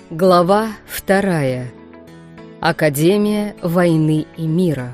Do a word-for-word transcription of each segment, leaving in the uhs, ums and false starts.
Глава вторая. Академия войны и мира.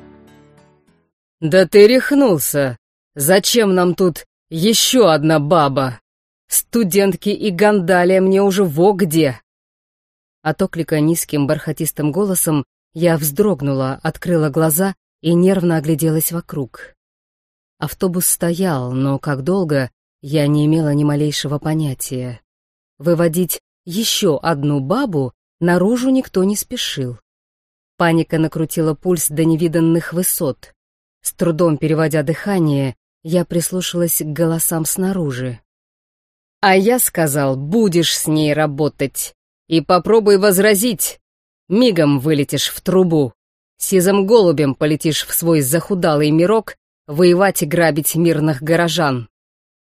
«Да ты рехнулся! Зачем нам тут еще одна баба? Студентки и гандалия мне уже во где!» От оклика низким бархатистым голосом я вздрогнула, открыла глаза и нервно огляделась вокруг. Автобус стоял, но как долго, я не имела ни малейшего понятия. Выводить еще одну бабу наружу никто не спешил. Паника накрутила пульс до невиданных высот. С трудом переводя дыхание, я прислушалась к голосам снаружи. «А я сказал, будешь с ней работать. И попробуй возразить. Мигом вылетишь в трубу. Сизым голубем полетишь в свой захудалый мирок воевать и грабить мирных горожан».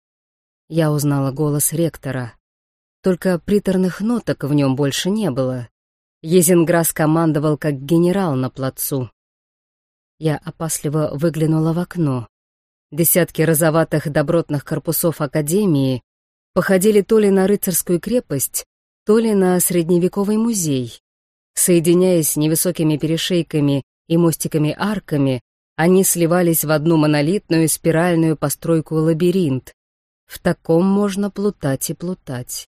Я узнала голос ректора. Только приторных ноток в нем больше не было. Езинграс командовал как генерал на плацу. Я опасливо выглянула в окно. Десятки розоватых добротных корпусов Академии походили то ли на рыцарскую крепость, то ли на средневековый музей. Соединяясь невысокими перешейками и мостиками-арками, они сливались в одну монолитную спиральную постройку-лабиринт. В таком можно плутать и плутать.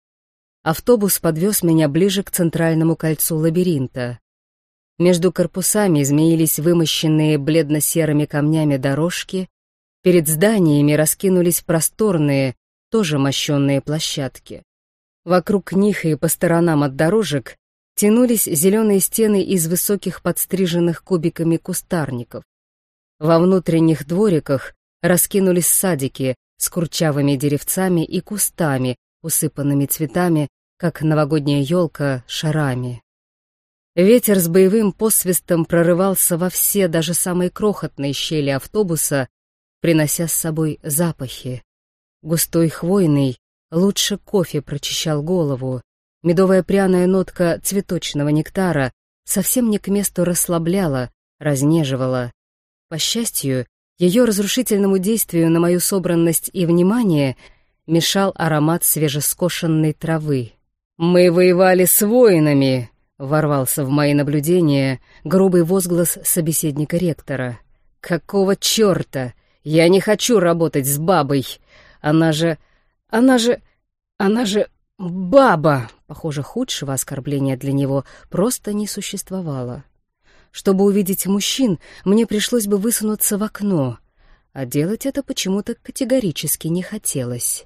Автобус подвез меня ближе к центральному кольцу лабиринта. Между корпусами змеились вымощенные бледно-серыми камнями дорожки, перед зданиями раскинулись просторные, тоже мощенные площадки. Вокруг них и по сторонам от дорожек тянулись зеленые стены из высоких подстриженных кубиками кустарников. Во внутренних двориках раскинулись садики с курчавыми деревцами и кустами, усыпанными цветами, как новогодняя елка, шарами. Ветер с боевым посвистом прорывался во все, даже самые крохотные щели автобуса, принося с собой запахи. Густой хвойный лучше кофе прочищал голову, медовая пряная нотка цветочного нектара совсем не к месту расслабляла, разнеживала. По счастью, ее разрушительному действию на мою собранность и внимание мешал аромат свежескошенной травы. «Мы воевали с воинами», — ворвался в мои наблюдения грубый возглас собеседника ректора. «Какого черта? Я не хочу работать с бабой. Она же... она же... она же... баба!» Похоже, худшего оскорбления для него просто не существовало. Чтобы увидеть мужчин, мне пришлось бы высунуться в окно, а делать это почему-то категорически не хотелось.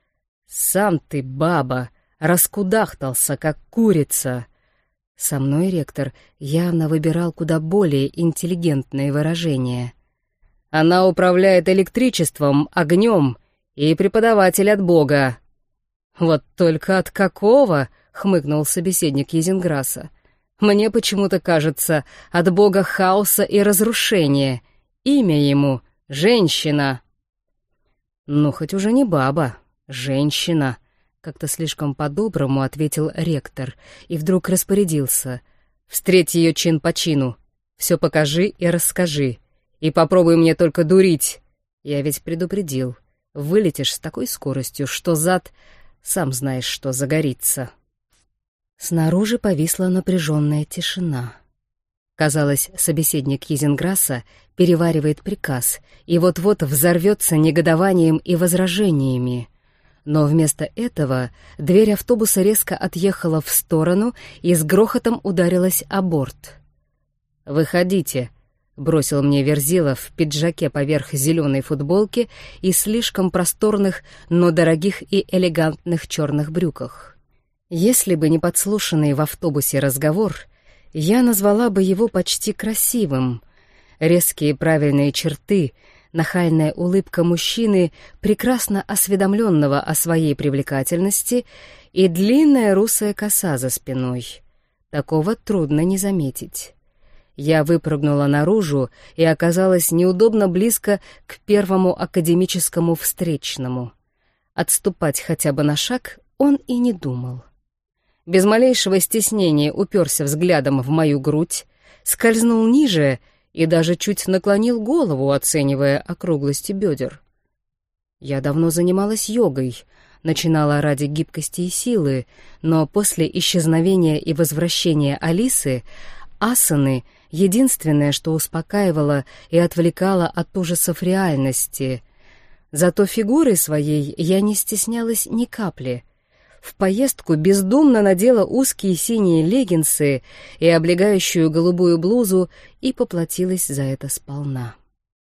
«Сам ты, баба, раскудахтался, как курица!» Со мной ректор явно выбирал куда более интеллигентные выражения. «Она управляет электричеством, огнем и преподаватель от Бога». «Вот только от какого?» — хмыкнул собеседник Езинграса. «Мне почему-то кажется, от бога хаоса и разрушения. Имя ему — женщина». «Ну, хоть уже не баба, женщина», — как-то слишком по-доброму ответил ректор и вдруг распорядился. «Встреть ее чин по чину. Все покажи и расскажи. И попробуй мне только дурить. Я ведь предупредил. Вылетишь с такой скоростью, что зад, сам знаешь, что загорится». Снаружи повисла напряженная тишина. Казалось, собеседник Езинграса переваривает приказ и вот-вот взорвется негодованием и возражениями. Но вместо этого дверь автобуса резко отъехала в сторону и с грохотом ударилась о борт. «Выходите», — бросил мне Верзила в пиджаке поверх зеленой футболки и слишком просторных, но дорогих и элегантных черных брюках. Если бы не подслушанный в автобусе разговор, я назвала бы его почти красивым. Резкие правильные черты, нахальная улыбка мужчины, прекрасно осведомленного о своей привлекательности, и длинная русая коса за спиной. Такого трудно не заметить. Я выпрыгнула наружу и оказалась неудобно близко к первому академическому встречному. Отступать хотя бы на шаг он и не думал. Без малейшего стеснения уперся взглядом в мою грудь, скользнул ниже и даже чуть наклонил голову, оценивая округлости бедер. Я давно занималась йогой, начинала ради гибкости и силы, но после исчезновения и возвращения Алисы асаны — единственное, что успокаивало и отвлекало от ужасов реальности. Зато фигурой своей я не стеснялась ни капли. В поездку бездумно надела узкие синие леггинсы и облегающую голубую блузу и поплатилась за это сполна.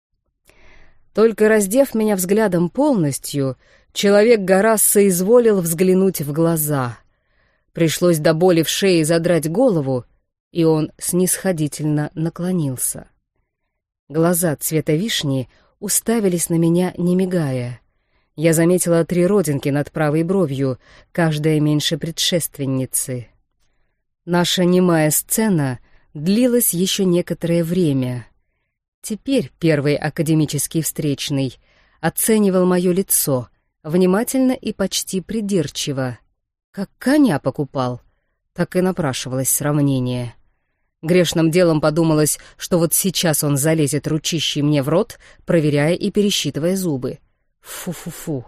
Только раздев меня взглядом полностью, Человек-гора соизволил взглянуть в глаза. Пришлось до боли в шее задрать голову, и он снисходительно наклонился. Глаза цвета вишни уставились на меня, не мигая. Я заметила три родинки над правой бровью, каждая меньше предшественницы. Наша немая сцена длилась еще некоторое время. Теперь первый академический встречный оценивал мое лицо, внимательно и почти придирчиво. Как коня покупал, так и напрашивалось сравнение. Грешным делом подумалось, что вот сейчас он залезет ручищей мне в рот, проверяя и пересчитывая зубы. Фу-фу-фу.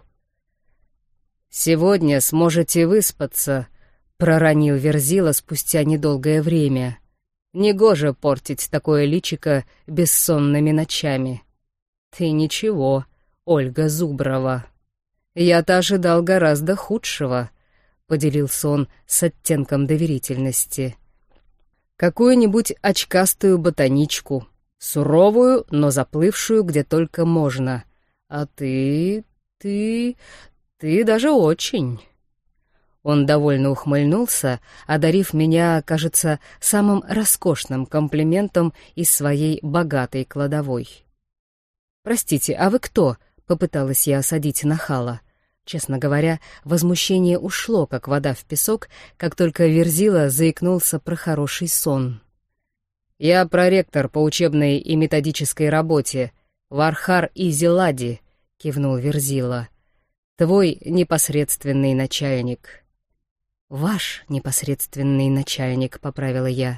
«Сегодня сможете выспаться», — проронил Верзила спустя недолгое время. «Негоже портить такое личико бессонными ночами». «Ты ничего, Ольга Зуброва. Я-то ожидал гораздо худшего», — поделился он с оттенком доверительности. «Какую-нибудь очкастую ботаничку, суровую, но заплывшую где только можно. А ты... ты... ты даже очень...» Он довольно ухмыльнулся, одарив меня, кажется, самым роскошным комплиментом из своей богатой кладовой. «Простите, а вы кто?» — попыталась я осадить нахала. Честно говоря, возмущение ушло, как вода в песок, как только Верзила заикнулся про хороший сон. «Я проректор по учебной и методической работе, Вархар Изилади», — кивнул Верзила. «Твой непосредственный начальник». «Ваш непосредственный начальник», — поправила я.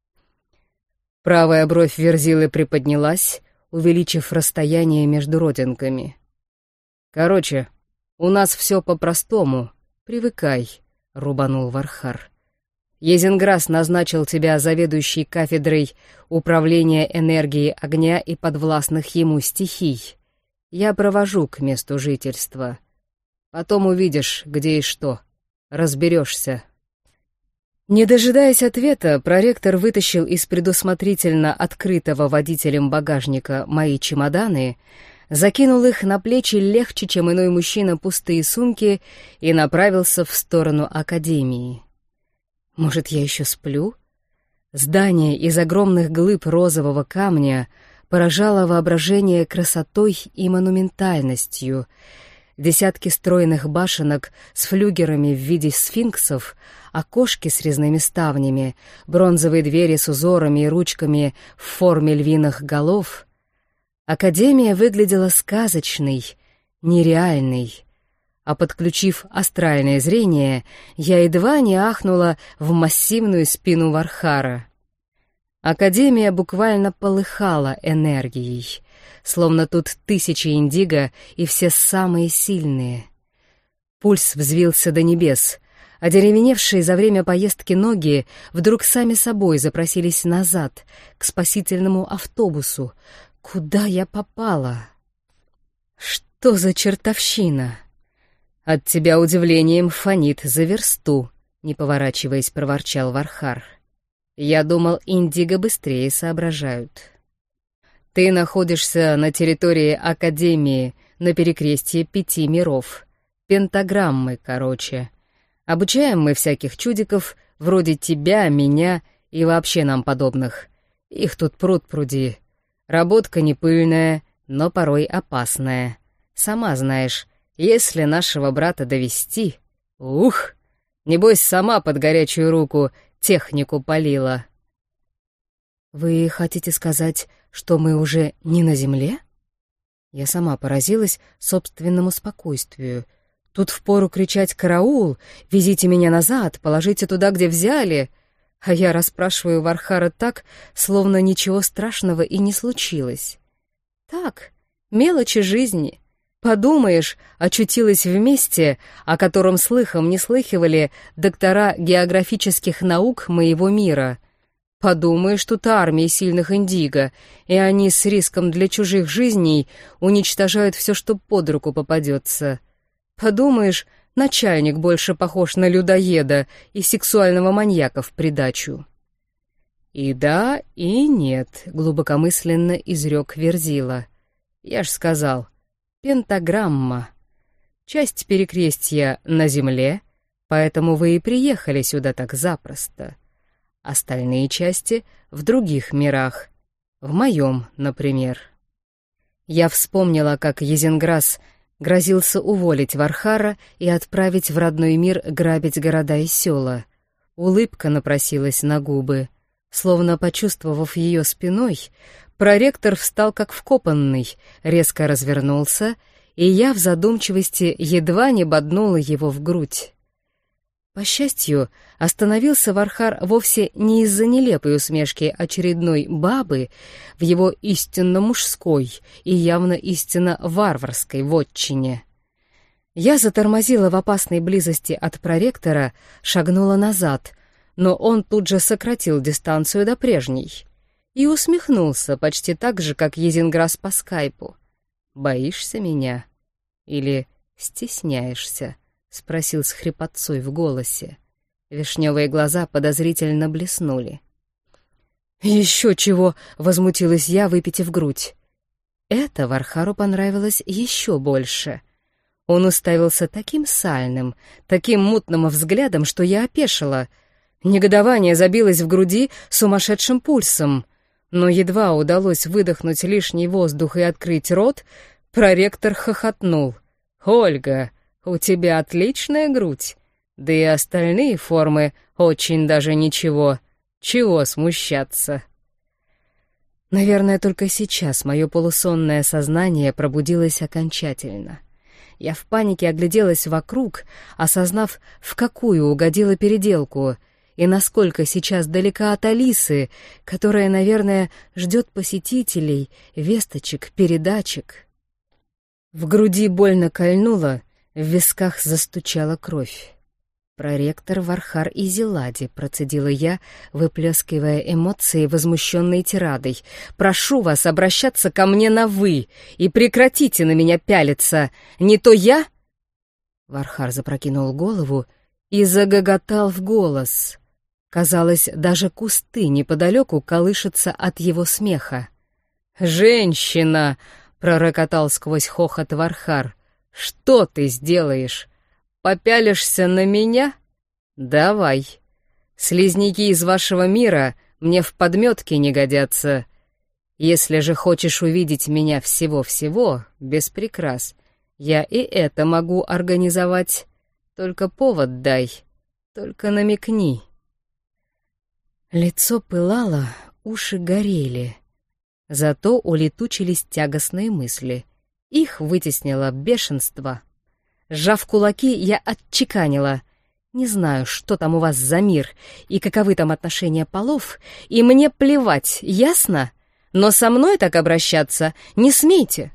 Правая бровь Верзилы приподнялась, увеличив расстояние между родинками. «Короче, у нас все по-простому. Привыкай», — рубанул Вархар. «Езенграс назначил тебя заведующей кафедрой управления энергией огня и подвластных ему стихий. Я провожу к месту жительства. Потом увидишь, где и что. Разберешься». Не дожидаясь ответа, проректор вытащил из предусмотрительно открытого водителем багажника мои чемоданы, закинул их на плечи легче, чем иной мужчина, пустые сумки, и направился в сторону академии. Может, я еще сплю? Здание из огромных глыб розового камня поражало воображение красотой и монументальностью. Десятки стройных башенок с флюгерами в виде сфинксов, окошки с резными ставнями, бронзовые двери с узорами и ручками в форме львиных голов. Академия выглядела сказочной, нереальной, а подключив астральное зрение, я едва не ахнула в массивную спину Вархара. Академия буквально полыхала энергией, словно тут тысячи индиго и все самые сильные. Пульс взвился до небес, одеревеневшие за время поездки ноги вдруг сами собой запросились назад, к спасительному автобусу. Куда я попала? Что за чертовщина? От тебя удивлением фонит за версту, не поворачиваясь, проворчал Вархар. Я думал, индиго быстрее соображают. Ты находишься на территории Академии, на перекрестье пяти миров. Пентаграммы, короче. Обучаем мы всяких чудиков, вроде тебя, меня и вообще нам подобных. Их тут пруд-пруди. Работка не пыльная, но порой опасная. Сама знаешь, если нашего брата довести, ух, небось сама под горячую руку технику полила. Вы хотите сказать, что мы уже не на земле? Я сама поразилась собственному спокойствию. Тут впору кричать «караул», «везите меня назад», «положите туда, где взяли», а я расспрашиваю Вархара так, словно ничего страшного и не случилось. Так, мелочи жизни. Подумаешь, очутилась в месте, о котором слыхом не слыхивали доктора географических наук моего мира. Подумаешь, тут армия сильных индиго, и они с риском для чужих жизней уничтожают все, что под руку попадется. Подумаешь, начальник больше похож на людоеда и сексуального маньяка в придачу. «И да, и нет», — глубокомысленно изрек Верзила. «Я ж сказал, пентаграмма. Часть перекрестья на земле, поэтому вы и приехали сюда так запросто. Остальные части в других мирах, в моем, например». Я вспомнила, как Езенграсс грозился уволить Вархара и отправить в родной мир грабить города и села. Улыбка напросилась на губы. Словно почувствовав ее спиной, проректор встал как вкопанный, резко развернулся, и я в задумчивости едва не боднула его в грудь. По счастью, остановился Вархар вовсе не из-за нелепой усмешки очередной бабы в его истинно мужской и явно истинно варварской вотчине. Я затормозила в опасной близости от проректора, шагнула назад, но он тут же сократил дистанцию до прежней и усмехнулся почти так же, как Езенграсс по скайпу. «Боишься меня? Или стесняешься?» — спросил с хрипотцой в голосе. Вишневые глаза подозрительно блеснули. «Еще чего!» — возмутилась я, выпитив грудь. Это Вархару понравилось еще больше. Он уставился таким сальным, таким мутным взглядом, что я опешила. Негодование забилось в груди сумасшедшим пульсом, но едва удалось выдохнуть лишний воздух и открыть рот, проректор хохотнул. «Ольга, у тебя отличная грудь, да и остальные формы очень даже ничего. Чего смущаться?» Наверное, только сейчас мое полусонное сознание пробудилось окончательно. Я в панике огляделась вокруг, осознав, в какую угодила переделку — и насколько сейчас далека от Алисы, которая, наверное, ждет посетителей, весточек, передачек. В груди больно кольнуло, в висках застучала кровь. «Проректор Вархар Изилади», — процедила я, выплескивая эмоции возмущенной тирадой. «Прошу вас обращаться ко мне на «вы» и прекратите на меня пялиться. Не то я...» Вархар запрокинул голову и загоготал в голос. Казалось, даже кусты неподалеку колышутся от его смеха. «Женщина!» — пророкотал сквозь хохот Вархар. «Что ты сделаешь? Попялишься на меня? Давай. Слизняки из вашего мира мне в подметке не годятся. Если же хочешь увидеть меня всего-всего, без прикрас, я и это могу организовать. Только повод дай, только намекни». Лицо пылало, уши горели. Зато улетучились тягостные мысли. Их вытеснило бешенство. Сжав кулаки, я отчеканила. «Не знаю, что там у вас за мир и каковы там отношения полов, и мне плевать, ясно? Но со мной так обращаться не смейте!»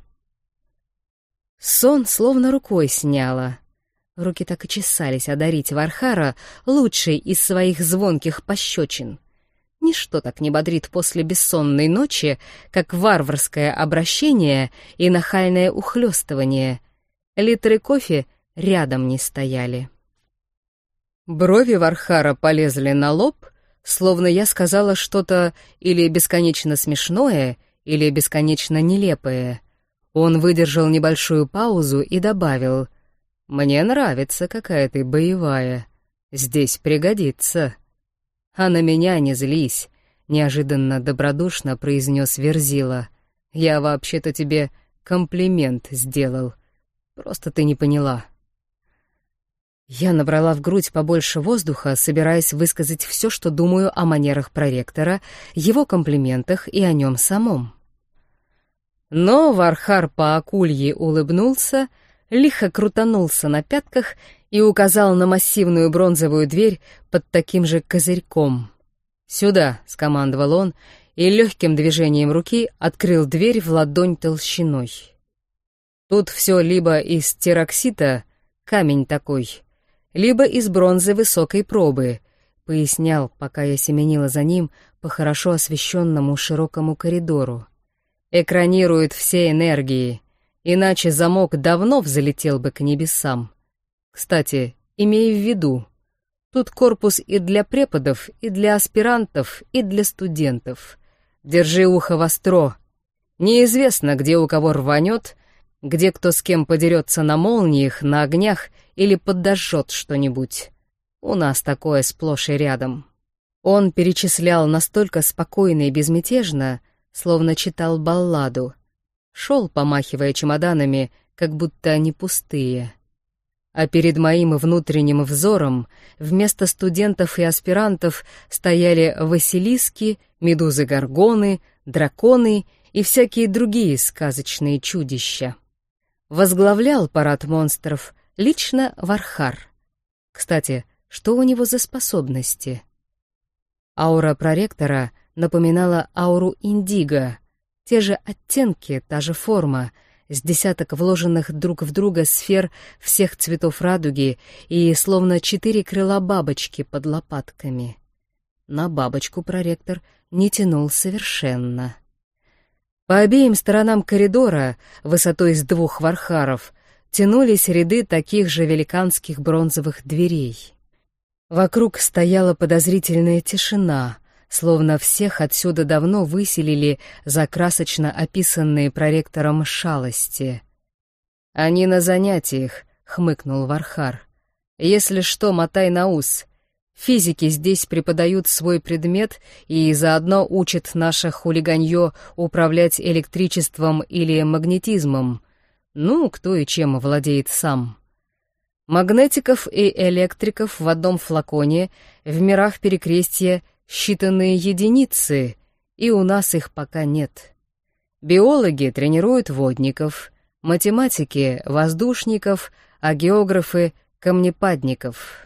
Сон словно рукой сняло. Руки так и чесались одарить Вархара лучшей из своих звонких пощечин. Ничто так не бодрит после бессонной ночи, как варварское обращение и нахальное ухлёстывание. Литры кофе рядом не стояли. Брови Вархара полезли на лоб, словно я сказала что-то или бесконечно смешное, или бесконечно нелепое. Он выдержал небольшую паузу и добавил: «Мне нравится, какая ты боевая. Здесь пригодится». «А на меня не злись», — неожиданно добродушно произнес Верзила. «Я вообще-то тебе комплимент сделал. Просто ты не поняла». Я набрала в грудь побольше воздуха, собираясь высказать все, что думаю о манерах проректора, его комплиментах и о нем самом. Но Вархар по акульи улыбнулся, лихо крутанулся на пятках и указал на массивную бронзовую дверь под таким же козырьком. «Сюда», — скомандовал он, и легким движением руки открыл дверь в ладонь толщиной. Тут все либо из тероксита, камень такой, либо из бронзы высокой пробы, пояснял, пока я семенила за ним по хорошо освещенному широкому коридору. Экранирует все энергии, иначе замок давно взлетел бы к небесам. Кстати, имей в виду, тут корпус и для преподов, и для аспирантов, и для студентов. Держи ухо востро. Неизвестно, где у кого рванет, где кто с кем подерется на молниях, на огнях или подожжет что-нибудь. У нас такое сплошь и рядом. Он перечислял настолько спокойно и безмятежно, словно читал балладу. Шел, помахивая чемоданами, как будто они пустые. А перед моим внутренним взором вместо студентов и аспирантов стояли василиски, медузы-горгоны, драконы и всякие другие сказочные чудища. Возглавлял парад монстров лично Вархар. Кстати, что у него за способности? Аура проректора напоминала ауру индиго. Те же оттенки, та же форма, с десяток вложенных друг в друга сфер всех цветов радуги и словно четыре крыла бабочки под лопатками. На бабочку проректор не тянул совершенно. По обеим сторонам коридора, высотой с двух вархаров, тянулись ряды таких же великанских бронзовых дверей. Вокруг стояла подозрительная тишина, словно всех отсюда давно выселили за красочно описанные проректором шалости. «Они на занятиях», — хмыкнул Вархар. «Если что, мотай на ус. Физики здесь преподают свой предмет и заодно учат наше хулиганье управлять электричеством или магнетизмом. Ну, кто и чем владеет сам. Магнетиков и электриков в одном флаконе, в мирах перекрестья считанные единицы, и у нас их пока нет. Биологи тренируют водников, математики — воздушников, а географы — камнепадников».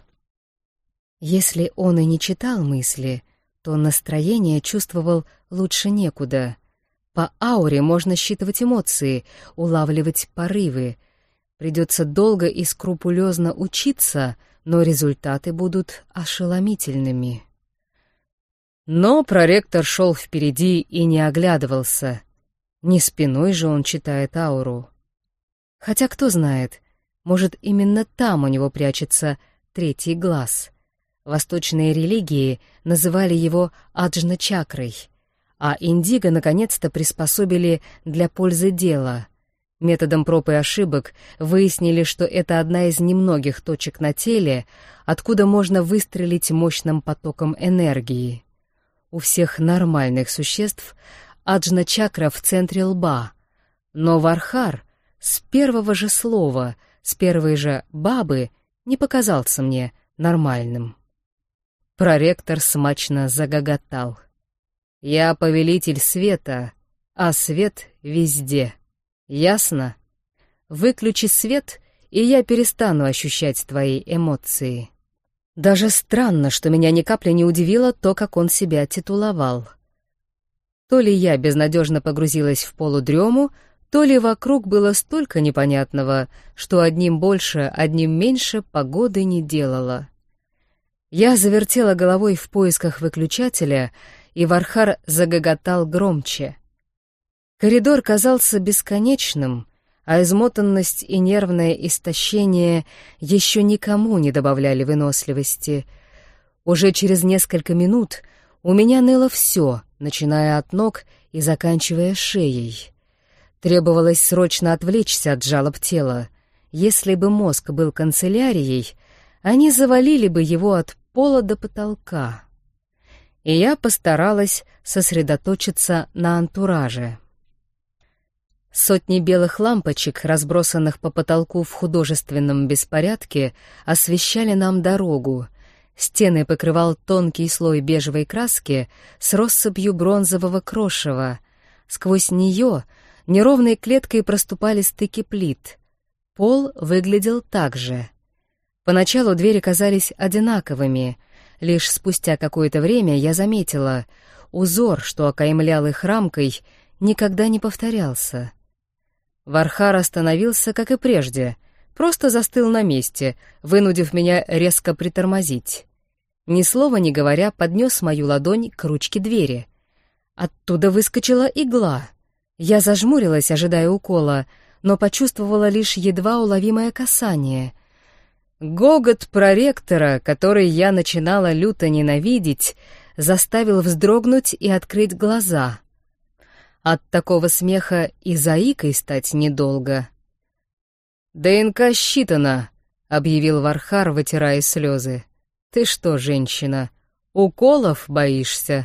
Если он и не читал мысли, то настроение чувствовал лучше некуда. По ауре можно считывать эмоции, улавливать порывы. Придется долго и скрупулезно учиться, но результаты будут ошеломительными. Но проректор шел впереди и не оглядывался. Не спиной же он читает ауру. Хотя кто знает, может, именно там у него прячется третий глаз. Восточные религии называли его аджна-чакрой, а индиго наконец-то приспособили для пользы дела. Методом проб и ошибок выяснили, что это одна из немногих точек на теле, откуда можно выстрелить мощным потоком энергии. У всех нормальных существ аджна-чакра в центре лба, но Вархар с первого же слова, с первой же бабы не показался мне нормальным. Проректор смачно загоготал. «Я повелитель света, а свет везде. Ясно? Выключи свет, и я перестану ощущать твои эмоции». Даже странно, что меня ни капли не удивило то, как он себя титуловал. То ли я безнадежно погрузилась в полудрему, то ли вокруг было столько непонятного, что одним больше, одним меньше погоды не делало. Я завертела головой в поисках выключателя, и Вархар загоготал громче. Коридор казался бесконечным, а измотанность и нервное истощение еще никому не добавляли выносливости. Уже через несколько минут у меня ныло все, начиная от ног и заканчивая шеей. Требовалось срочно отвлечься от жалоб тела. Если бы мозг был канцелярией, они завалили бы его от пола до потолка. И я постаралась сосредоточиться на антураже. Сотни белых лампочек, разбросанных по потолку в художественном беспорядке, освещали нам дорогу. Стены покрывал тонкий слой бежевой краски с россыпью бронзового крошева. Сквозь нее неровной клеткой проступали стыки плит. Пол выглядел так же. Поначалу двери казались одинаковыми. Лишь спустя какое-то время я заметила, узор, что окаймлял их рамкой, никогда не повторялся. Вархар остановился, как и прежде, просто застыл на месте, вынудив меня резко притормозить. Ни слова не говоря, поднес мою ладонь к ручке двери. Оттуда выскочила игла. Я зажмурилась, ожидая укола, но почувствовала лишь едва уловимое касание. Гогот проректора, который я начинала люто ненавидеть, заставил вздрогнуть и открыть глаза. От такого смеха и заикой стать недолго. «ДНК считана», — объявил Вархар, вытирая слезы. «Ты что, женщина, уколов боишься?»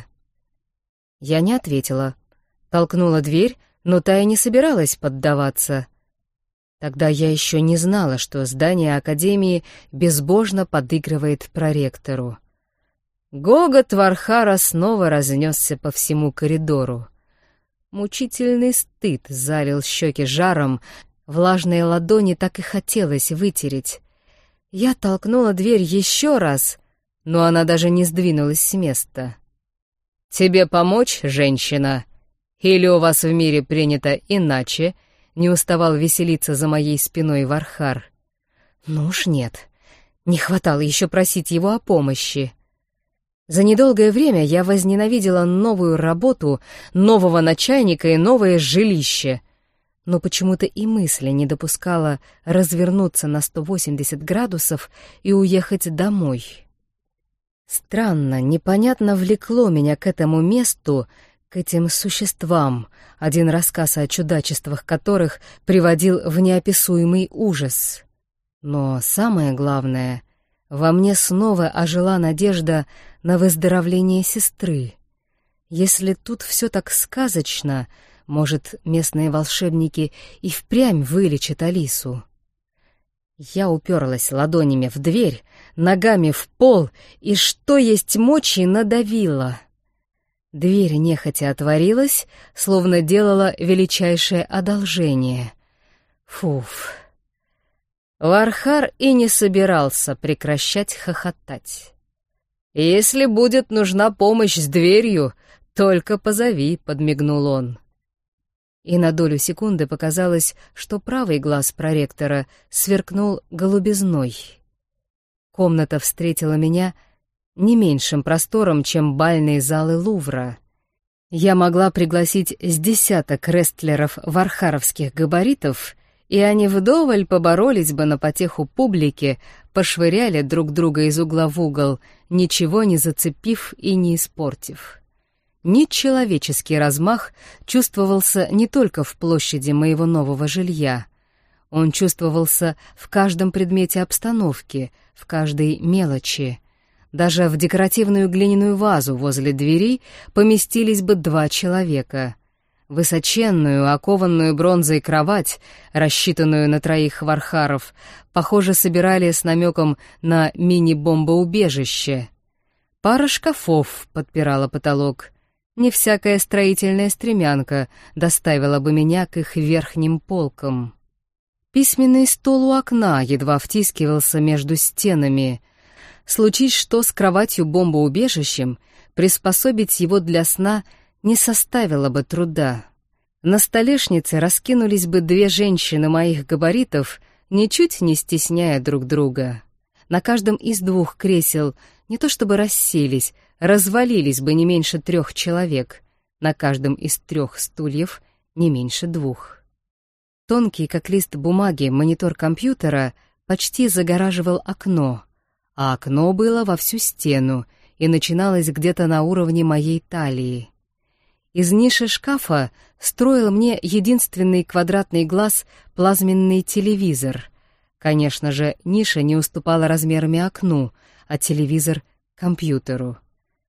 Я не ответила. Толкнула дверь, но та и не собиралась поддаваться. Тогда я еще не знала, что здание Академии безбожно подыгрывает проректору. Гогот Вархара снова разнесся по всему коридору. Мучительный стыд залил щеки жаром, влажные ладони так и хотелось вытереть. Я толкнула дверь еще раз, но она даже не сдвинулась с места. «Тебе помочь, женщина? Или у вас в мире принято иначе?» Не уставал веселиться за моей спиной Вархар. Ну уж нет, не хватало еще просить его о помощи. За недолгое время я возненавидела новую работу, нового начальника и новое жилище, но почему-то и мысли не допускала развернуться на сто восемьдесят градусов и уехать домой. Странно, непонятно влекло меня к этому месту, к этим существам, один рассказ о чудачествах которых приводил в неописуемый ужас. Но самое главное, во мне снова ожила надежда на выздоровление сестры. Если тут все так сказочно, может, местные волшебники и впрямь вылечат Алису. Я уперлась ладонями в дверь, ногами в пол и, что есть мочи, надавила. Дверь нехотя отворилась, словно делала величайшее одолжение. Фуф. Вархар и не собирался прекращать хохотать. «Если будет нужна помощь с дверью, только позови», — подмигнул он. И на долю секунды показалось, что правый глаз проректора сверкнул голубизной. Комната встретила меня не меньшим простором, чем бальные залы Лувра. Я могла пригласить с десяток рестлеров вархаровских габаритов, и они вдоволь поборолись бы на потеху публике, пошвыряли друг друга из угла в угол, ничего не зацепив и не испортив. Нечеловеческий размах чувствовался не только в площади моего нового жилья. Он чувствовался в каждом предмете обстановки, в каждой мелочи. Даже в декоративную глиняную вазу возле двери поместились бы два человека. Высоченную, окованную бронзой кровать, рассчитанную на троих вархаров, похоже, собирали с намеком на мини-бомбоубежище. Пара шкафов подпирала потолок. Не всякая строительная стремянка доставила бы меня к их верхним полкам. Письменный стол у окна едва втискивался между стенами. Случись что с кроватью-бомбоубежищем, приспособить его для сна не составило бы труда. На столешнице раскинулись бы две женщины моих габаритов, ничуть не стесняя друг друга. На каждом из двух кресел не то чтобы расселись, развалились бы не меньше трех человек, на каждом из трех стульев не меньше двух. Тонкий, как лист бумаги, монитор компьютера почти загораживал окно, а окно было во всю стену и начиналось где-то на уровне моей талии. Из ниши шкафа строил мне единственный квадратный глаз плазменный телевизор. Конечно же, ниша не уступала размерами окну, а телевизор — компьютеру.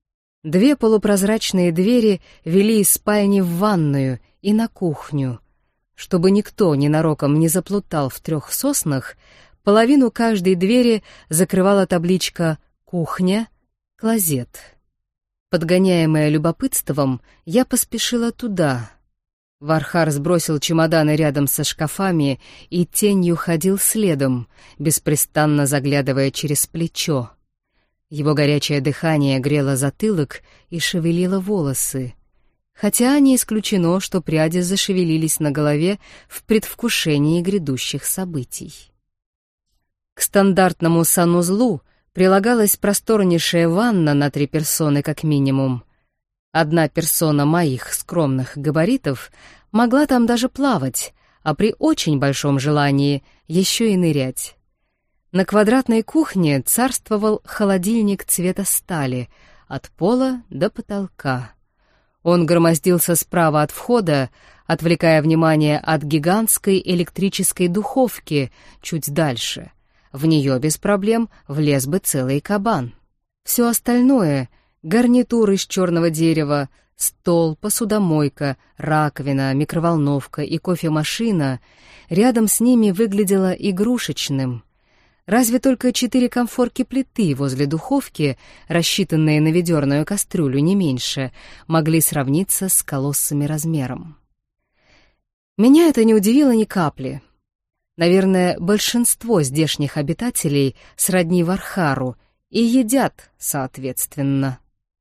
Две полупрозрачные двери вели из спальни в ванную и на кухню. Чтобы никто ненароком не заплутал в трех соснах, половину каждой двери закрывала табличка «Кухня», «Клозет». Подгоняемая любопытством, я поспешила туда. Вархар сбросил чемоданы рядом со шкафами и тенью ходил следом, беспрестанно заглядывая через плечо. Его горячее дыхание грело затылок и шевелило волосы. хотя не исключено, что пряди зашевелились на голове в предвкушении грядущих событий. К стандартному санузлу прилагалась просторнейшая ванна на три персоны как минимум. Одна персона моих скромных габаритов могла там даже плавать, а при очень большом желании еще и нырять. На квадратной кухне царствовал холодильник цвета стали, от пола до потолка. Он громоздился справа от входа, отвлекая внимание от гигантской электрической духовки чуть дальше. В нее без проблем влез бы целый кабан. Все остальное — гарнитур из черного дерева, стол, посудомойка, раковина, микроволновка и кофемашина — рядом с ними выглядело игрушечным. Разве только четыре конфорки плиты возле духовки, рассчитанные на ведерную кастрюлю не меньше, могли сравниться с колоссами размером. Меня это не удивило ни капли. Наверное, большинство здешних обитателей сродни Вархару и едят соответственно.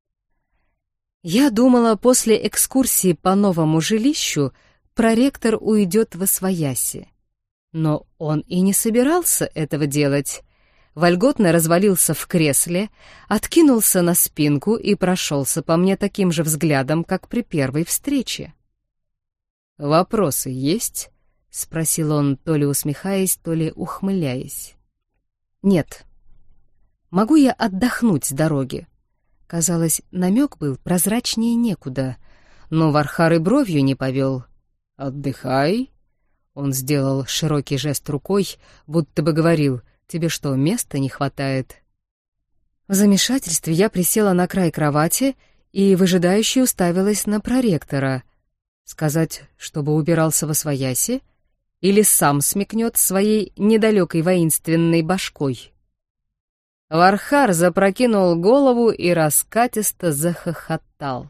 Я думала, после экскурсии по новому жилищу проректор уйдет восвояси. Но он и не собирался этого делать. Вольготно развалился в кресле, откинулся на спинку и прошелся по мне таким же взглядом, как при первой встрече. «Вопросы есть?» — спросил он, то ли усмехаясь, то ли ухмыляясь. «Нет. Могу я отдохнуть с дороги?» Казалось, намек был прозрачнее некуда, но Вархар и бровью не повел. «Отдыхай». Он сделал широкий жест рукой, будто бы говорил: «Тебе что, места не хватает?» В замешательстве я присела на край кровати и выжидающе уставилась на проректора. Сказать, чтобы убирался восвояси, или сам смекнет своей недалекой воинственной башкой? Вархар запрокинул голову и раскатисто захохотал.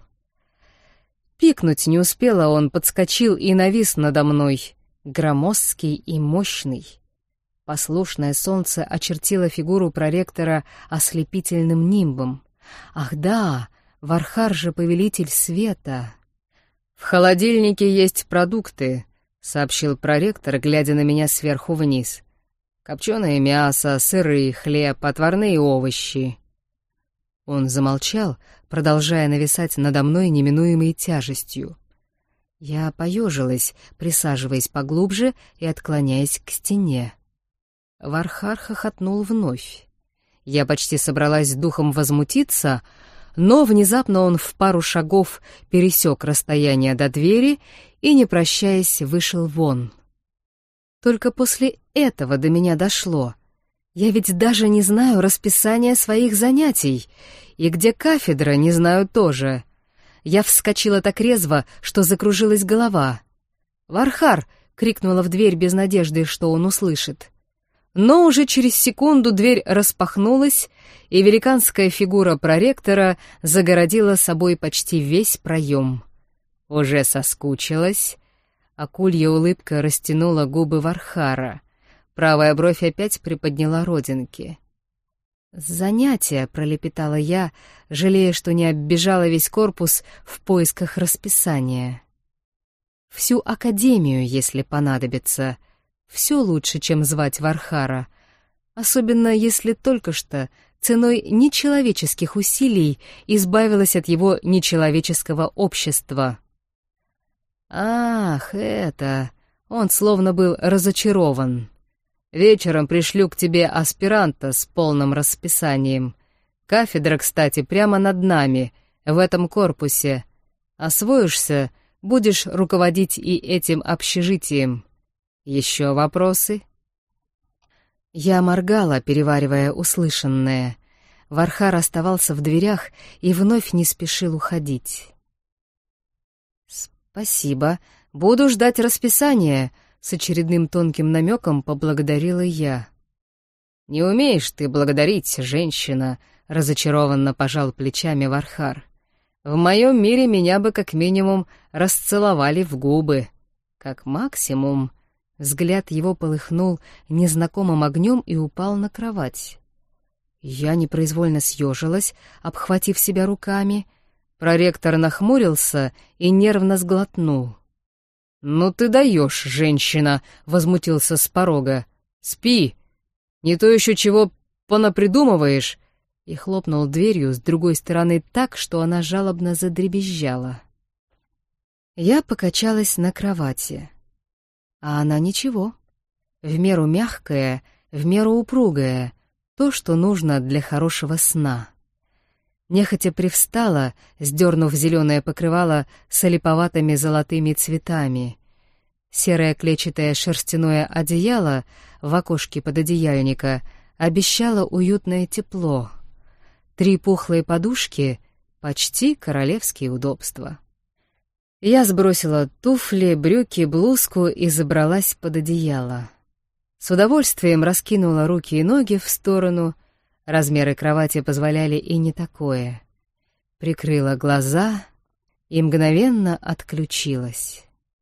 Пикнуть не успела, он подскочил и навис надо мной, громоздкий и мощный. Послушное солнце очертило фигуру проректора ослепительным нимбом. Ах да, Вархар же повелитель света. «В холодильнике есть продукты», — сообщил проректор, глядя на меня сверху вниз. «Копченое мясо, сыры, хлеб, отварные овощи». Он замолчал, продолжая нависать надо мной неминуемой тяжестью. Я поежилась, присаживаясь поглубже и отклоняясь к стене. Вархар хохотнул вновь. Я почти собралась с духом возмутиться, но внезапно он в пару шагов пересек расстояние до двери и, не прощаясь, вышел вон. Только после этого до меня дошло. Я ведь даже не знаю расписания своих занятий, и где кафедра, не знаю тоже. Я вскочила так резво, что закружилась голова. «Вархар!» — крикнула в дверь без надежды, что он услышит. Но уже через секунду дверь распахнулась, и великанская фигура проректора загородила собой почти весь проем. «Уже соскучилась?» Акулья улыбка растянула губы Вархара. Правая бровь опять приподняла родинки. «Занятия», — пролепетала я, жалея, что не оббежала весь корпус в поисках расписания. «Всю академию, если понадобится. Все лучше, чем звать Вархара, особенно если только что ценой нечеловеческих усилий избавилась от его нечеловеческого общества». «Ах, это...» Он словно был разочарован. «Вечером пришлю к тебе аспиранта с полным расписанием. Кафедра, кстати, прямо над нами, в этом корпусе. Освоишься, будешь руководить и этим общежитием. Еще вопросы?» Я моргала, переваривая услышанное. Вархар оставался в дверях и вновь не спешил уходить. «Спасибо. Буду ждать расписания», — с очередным тонким намеком поблагодарила я. «Не умеешь ты благодарить, женщина», — разочарованно пожал плечами Вархар. «В моем мире меня бы как минимум расцеловали в губы. Как максимум...» Взгляд его полыхнул незнакомым огнем и упал на кровать. Я непроизвольно съежилась, обхватив себя руками. Проректор нахмурился и нервно сглотнул. «Ну ты даешь, женщина!» — возмутился с порога. «Спи! Не то еще чего понапридумываешь!» И хлопнул дверью с другой стороны так, что она жалобно задребезжала. Я покачалась на кровати. А она ничего. В меру мягкая, в меру упругая, то, что нужно для хорошего сна. Нехотя привстала, сдернув зеленое покрывало с олиповатыми золотыми цветами. Серое клетчатое шерстяное одеяло в окошке пододеяльника обещало уютное тепло. Три пухлые подушки — почти королевские удобства. Я сбросила туфли, брюки, блузку и забралась под одеяло. С удовольствием раскинула руки и ноги в сторону. Размеры кровати позволяли и не такое. Прикрыла глаза и мгновенно отключилась.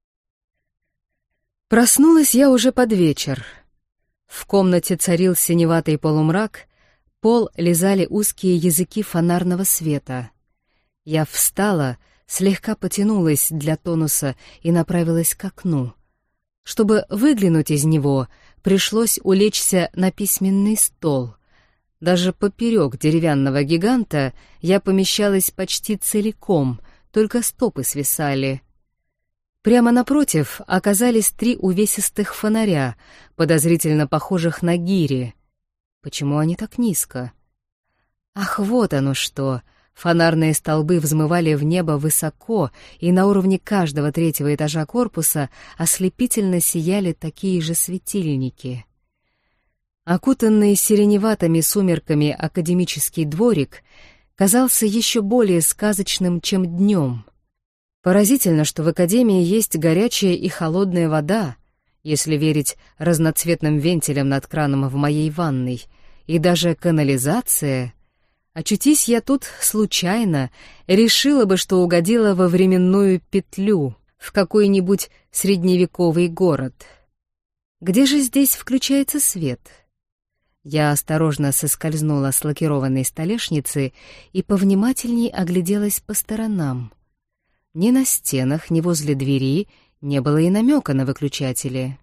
Проснулась я уже под вечер. В комнате царил синеватый полумрак, пол лизали узкие языки фонарного света. Я встала, слегка потянулась для тонуса и направилась к окну. Чтобы выглянуть из него, пришлось улечься на письменный стол. Даже поперек деревянного гиганта я помещалась почти целиком, только стопы свисали. Прямо напротив оказались три увесистых фонаря, подозрительно похожих на гири. Почему они так низко? Ах, вот оно что! Фонарные столбы взмывали в небо высоко, и на уровне каждого третьего этажа корпуса ослепительно сияли такие же светильники. Окутанный сиреневатыми сумерками академический дворик казался еще более сказочным, чем днем. Поразительно, что в академии есть горячая и холодная вода, если верить разноцветным вентилям над краном в моей ванной, и даже канализация. Очутись я тут случайно, решила бы, что угодила во временную петлю, в какой-нибудь средневековый город. Где же здесь включается свет? Я осторожно соскользнула с лакированной столешницы и повнимательней огляделась по сторонам. Ни на стенах, ни возле двери не было и намека на выключатели.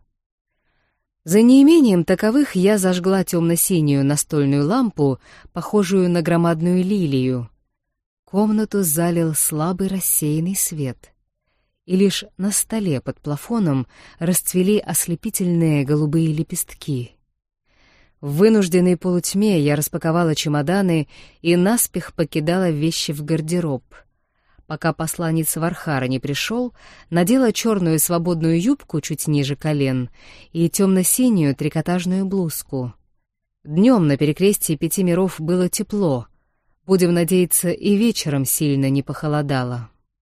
За неимением таковых я зажгла темно-синюю настольную лампу, похожую на громадную лилию. Комнату залил слабый рассеянный свет. И лишь на столе под плафоном расцвели ослепительные голубые лепестки. В вынужденной полутьме я распаковала чемоданы и наспех покидала вещи в гардероб. Пока посланец Вархара не пришел, надела черную свободную юбку чуть ниже колен и темно-синюю трикотажную блузку. Днем на перекрестии пяти миров было тепло. Будем надеяться, и вечером сильно не похолодало.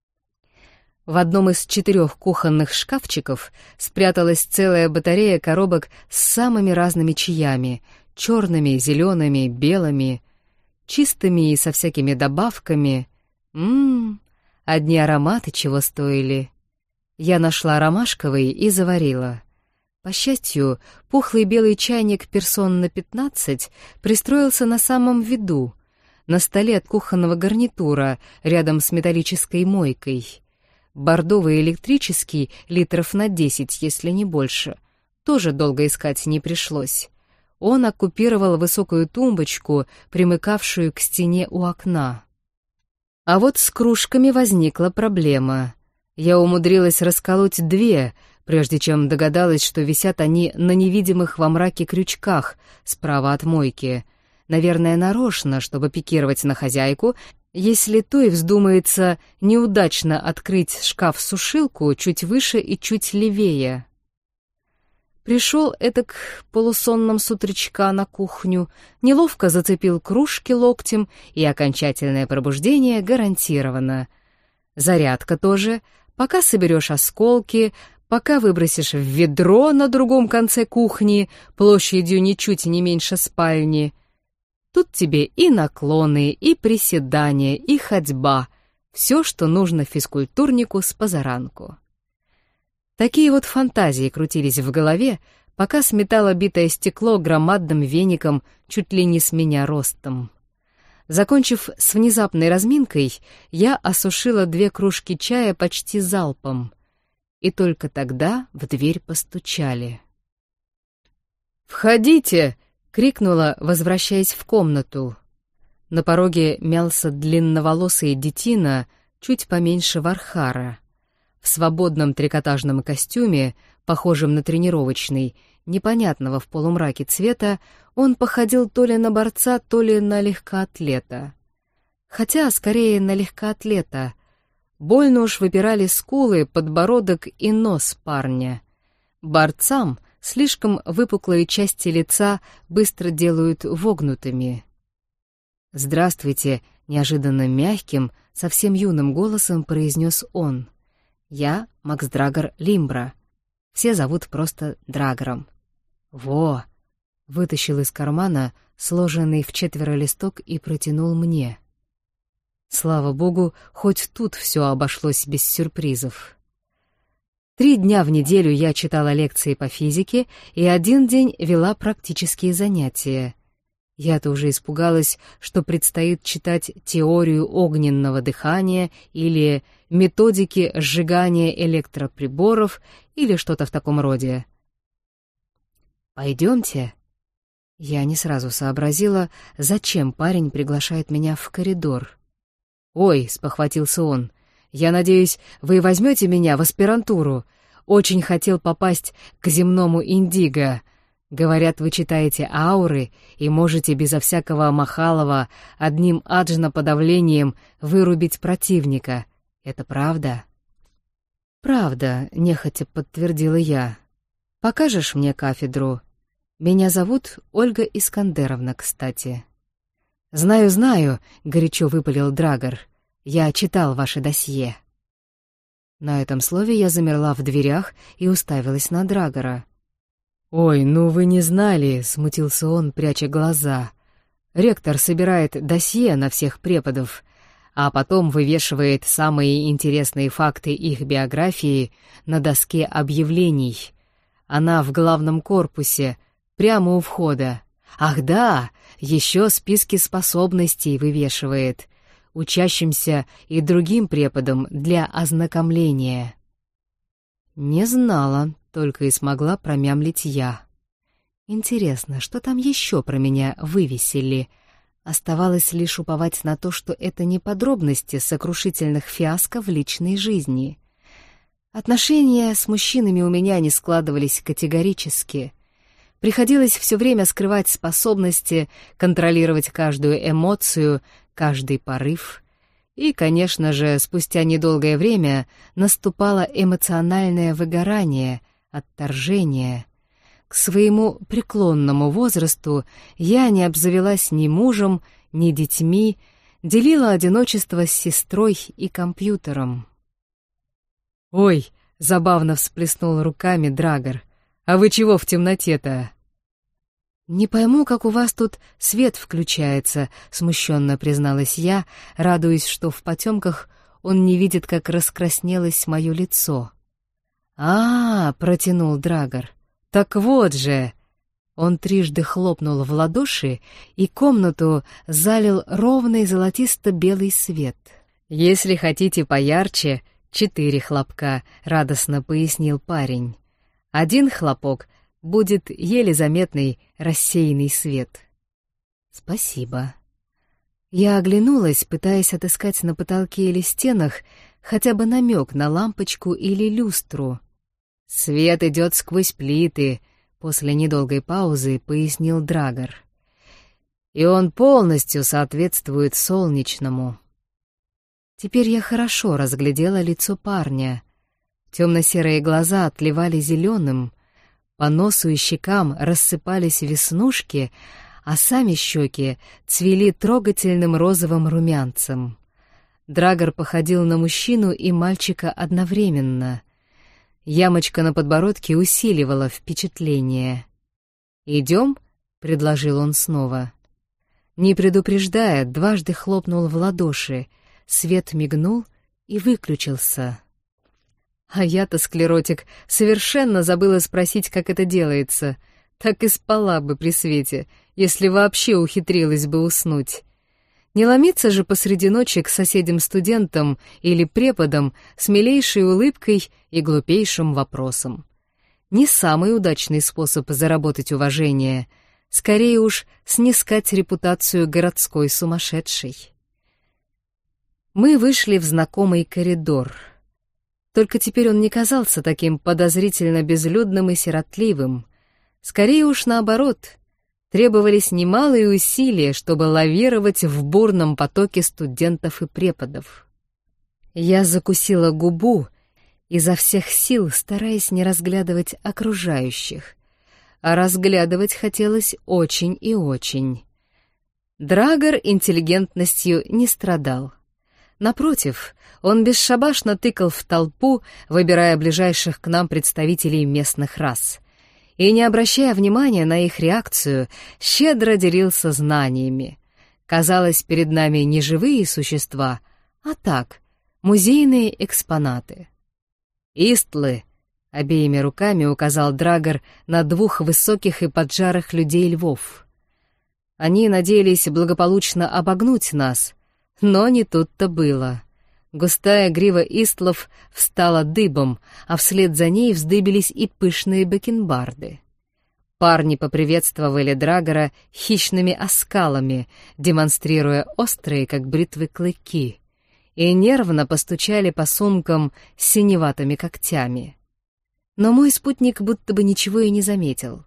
В одном из четырех кухонных шкафчиков спряталась целая батарея коробок с самыми разными чаями — черными, зелеными, белыми, чистыми и со всякими добавками. Ммм, одни ароматы чего стоили. Я нашла ромашковый и заварила. По счастью, пухлый белый чайник персон на пятнадцать пристроился на самом виду, на столе от кухонного гарнитура, рядом с металлической мойкой. Бордовый электрический, литров на десять, если не больше. Тоже долго искать не пришлось. Он оккупировал высокую тумбочку, примыкавшую к стене у окна. А вот с кружками возникла проблема. Я умудрилась расколоть две, прежде чем догадалась, что висят они на невидимых во мраке крючках справа от мойки. Наверное, нарочно, чтобы пикировать на хозяйку, если той вздумается неудачно открыть шкаф-сушилку чуть выше и чуть левее. Пришел этак полусонным с утречка на кухню, неловко зацепил кружки локтем, и окончательное пробуждение гарантировано. Зарядка тоже. Пока соберешь осколки, пока выбросишь в ведро на другом конце кухни, площадью ничуть не меньше спальни. Тут тебе и наклоны, и приседания, и ходьба. Все, что нужно физкультурнику с позаранку. Такие вот фантазии крутились в голове, пока сметала битое стекло громадным веником чуть ли не с меня ростом. Закончив с внезапной разминкой, я осушила две кружки чая почти залпом. И только тогда в дверь постучали. «Входите!» — крикнула, возвращаясь в комнату. На пороге мялся длинноволосый детина, чуть поменьше Вархара. В свободном трикотажном костюме, похожем на тренировочный, непонятного в полумраке цвета, он походил то ли на борца, то ли на легкоатлета. Хотя, скорее, на легкоатлета. Больно уж выпирали скулы, подбородок и нос парня. Борцам слишком выпуклые части лица быстро делают вогнутыми. «Здравствуйте», — неожиданно мягким, совсем юным голосом произнес он. «Я Макс Драгор Лимбра. Все зовут просто Драгором». «Во!» — вытащил из кармана сложенный в четверо листок и протянул мне. Слава богу, хоть тут все обошлось без сюрпризов. Три дня в неделю я читала лекции по физике и один день вела практические занятия. Я-то уже испугалась, что предстоит читать теорию огненного дыхания или методики сжигания электроприборов или что-то в таком роде. «Пойдемте». Я не сразу сообразила, зачем парень приглашает меня в коридор. «Ой», — спохватился он, — «я надеюсь, вы возьмете меня в аспирантуру. Очень хотел попасть к земному индиго. Говорят, вы читаете ауры и можете безо всякого махалова одним аджна-подавлением вырубить противника. Это правда?» «Правда», — нехотя подтвердила я. «Покажешь мне кафедру? Меня зовут Ольга Искандеровна, кстати». «Знаю, знаю», — горячо выпалил Драгор. «Я читал ваше досье». На этом слове я замерла в дверях и уставилась на Драгора. «Ой, ну вы не знали», — смутился он, пряча глаза. «Ректор собирает досье на всех преподов, а потом вывешивает самые интересные факты их биографии на доске объявлений. Она в главном корпусе, прямо у входа. Ах да, еще списки способностей вывешивает, учащимся и другим преподам для ознакомления». «Не знала», — только и смогла промямлить я. Интересно, что там еще про меня вывесили? Оставалось лишь уповать на то, что это не подробности сокрушительных фиаско в личной жизни. Отношения с мужчинами у меня не складывались категорически. Приходилось все время скрывать способности, контролировать каждую эмоцию, каждый порыв. И, конечно же, спустя недолгое время наступало эмоциональное выгорание, отторжение. К своему преклонному возрасту я не обзавелась ни мужем, ни детьми, делила одиночество с сестрой и компьютером. «Ой!» — забавно всплеснул руками Драгор. «А вы чего в темноте-то?» «Не пойму, как у вас тут свет включается», — смущенно призналась я, радуясь, что в потемках он не видит, как раскраснелось мое лицо. «А-а-а», — протянул Драгор, — «так вот же». Он трижды хлопнул в ладоши, и комнату залил ровный золотисто-белый свет. «Если хотите поярче, четыре хлопка», — радостно пояснил парень. «Один хлопок — будет еле заметный рассеянный свет». «Спасибо». Я оглянулась, пытаясь отыскать на потолке или стенах хотя бы намек на лампочку или люстру. «Свет идет сквозь плиты», — после недолгой паузы пояснил Драгор. «И он полностью соответствует солнечному». Теперь я хорошо разглядела лицо парня. Темно-серые глаза отливали зеленым, по носу и щекам рассыпались веснушки, а сами щеки цвели трогательным розовым румянцем. Драгор походил на мужчину и мальчика одновременно. Ямочка на подбородке усиливала впечатление. «Идем?» — предложил он снова. Не предупреждая, дважды хлопнул в ладоши, свет мигнул и выключился. А я-то, склеротик, совершенно забыла спросить, как это делается. Так и спала бы при свете, если вообще ухитрилась бы уснуть. Не ломиться же посреди ночи к соседям-студентам или преподам с милейшей улыбкой и глупейшим вопросом. Не самый удачный способ заработать уважение, скорее уж снискать репутацию городской сумасшедшей. Мы вышли в знакомый коридор. Только теперь он не казался таким подозрительно безлюдным и сиротливым. Скорее уж наоборот, требовались немалые усилия, чтобы лавировать в бурном потоке студентов и преподов. Я закусила губу, изо всех сил стараясь не разглядывать окружающих, а разглядывать хотелось очень и очень. Драгор интеллигентностью не страдал. Напротив, он бесшабашно тыкал в толпу, выбирая ближайших к нам представителей местных рас. И, не обращая внимания на их реакцию, щедро делился знаниями. Казалось, перед нами не живые существа, а так, музейные экспонаты. «Истлы!» — обеими руками указал Драгор на двух высоких и поджарых людей-львов. Они надеялись благополучно обогнуть нас, но не тут-то было. Густая грива истлов встала дыбом, а вслед за ней вздыбились и пышные бакенбарды. Парни поприветствовали Драгора хищными оскалами, демонстрируя острые, как бритвы, клыки, и нервно постучали по сумкам с синеватыми когтями. Но мой спутник будто бы ничего и не заметил.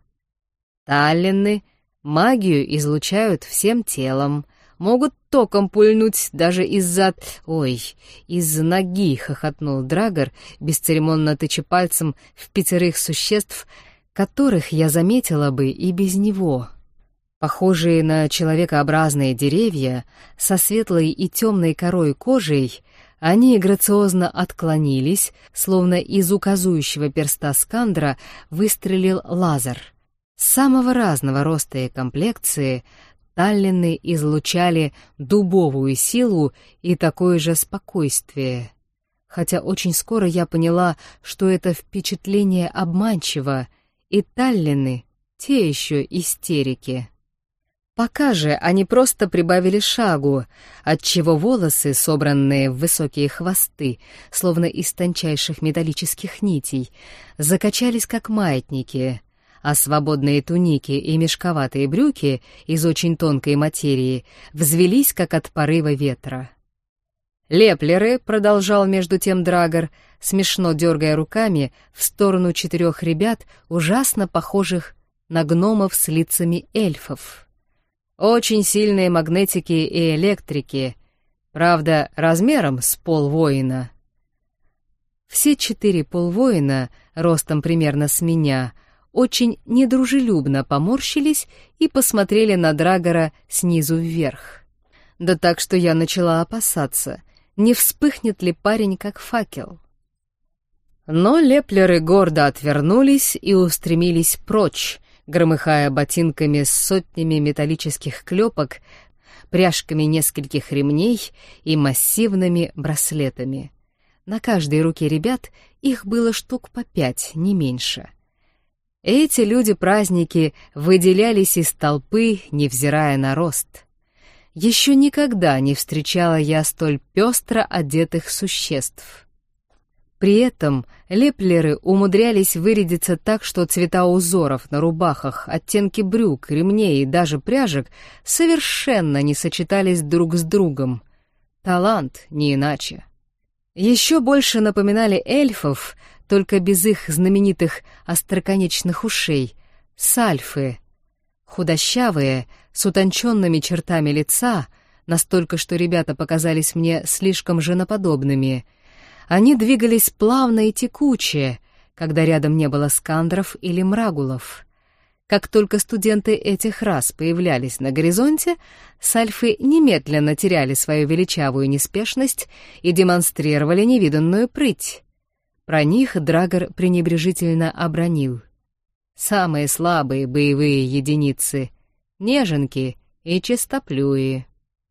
Таллины магию излучают всем телом, могут током пульнуть даже из-за... Ой, из-за ноги, хохотнул Драгор, бесцеремонно тыча пальцем в пятерых существ, которых я заметила бы и без него. Похожие на человекообразные деревья, со светлой и темной корой кожей, они грациозно отклонились, словно из указующего перста Скандра выстрелил лазер. Самого разного роста и комплекции таллины излучали дубовую силу и такое же спокойствие. Хотя очень скоро я поняла, что это впечатление обманчиво, и таллины — те еще истерики. Пока же они просто прибавили шагу, отчего волосы, собранные в высокие хвосты, словно из тончайших металлических нитей, закачались как маятники, а свободные туники и мешковатые брюки из очень тонкой материи взвелись, как от порыва ветра. «Леплеры», — продолжал между тем Драгор, смешно дергая руками в сторону четырех ребят, ужасно похожих на гномов с лицами эльфов. «Очень сильные магнетики и электрики, правда, размером с полвоина». Все четыре полвоина, ростом примерно с меня, очень недружелюбно поморщились и посмотрели на Драгора снизу вверх. Да так, что я начала опасаться, не вспыхнет ли парень как факел. Но леплеры гордо отвернулись и устремились прочь, громыхая ботинками с сотнями металлических клепок, пряжками нескольких ремней и массивными браслетами. На каждой руке ребят их было штук по пять, не меньше. Эти люди-праздники выделялись из толпы, невзирая на рост. Еще никогда не встречала я столь пестро одетых существ. При этом леплеры умудрялись вырядиться так, что цвета узоров на рубахах, оттенки брюк, ремней и даже пряжек совершенно не сочетались друг с другом. Талант, не иначе. Еще больше напоминали эльфов, только без их знаменитых остроконечных ушей, сальфы. Худощавые, с утонченными чертами лица, настолько, что ребята показались мне слишком женоподобными. Они двигались плавно и текуче, когда рядом не было скандров или мрагулов. Как только студенты этих рас появлялись на горизонте, сальфы немедленно теряли свою величавую неспешность и демонстрировали невиданную прыть. Про них Драгор пренебрежительно обронил. Самые слабые боевые единицы — неженки и чистоплюи.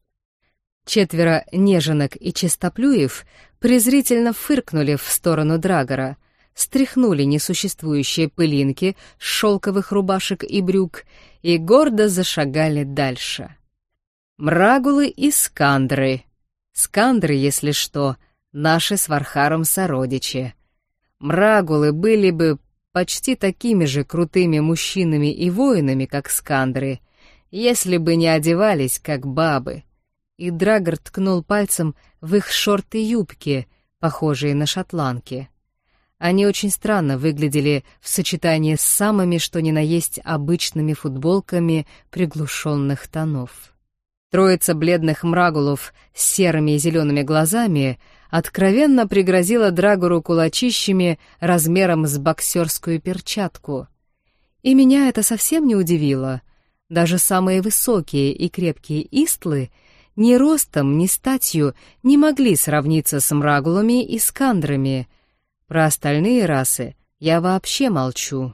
Четверо неженок и чистоплюев презрительно фыркнули в сторону Драгора, стряхнули несуществующие пылинки с шелковых рубашек и брюк и гордо зашагали дальше. Мрагулы и скандры. Скандры, если что, наши с Вархаром сородичи. Мрагулы были бы почти такими же крутыми мужчинами и воинами, как скандры, если бы не одевались, как бабы. И Драгор ткнул пальцем в их шорты-юбки, похожие на шотландки. Они очень странно выглядели в сочетании с самыми что ни на есть обычными футболками приглушенных тонов. Троица бледных мрагулов с серыми и зелеными глазами откровенно пригрозила Драгору кулачищами размером с боксерскую перчатку. И меня это совсем не удивило. Даже самые высокие и крепкие истлы ни ростом, ни статью не могли сравниться с мрагулами и скандрами. Про остальные расы я вообще молчу.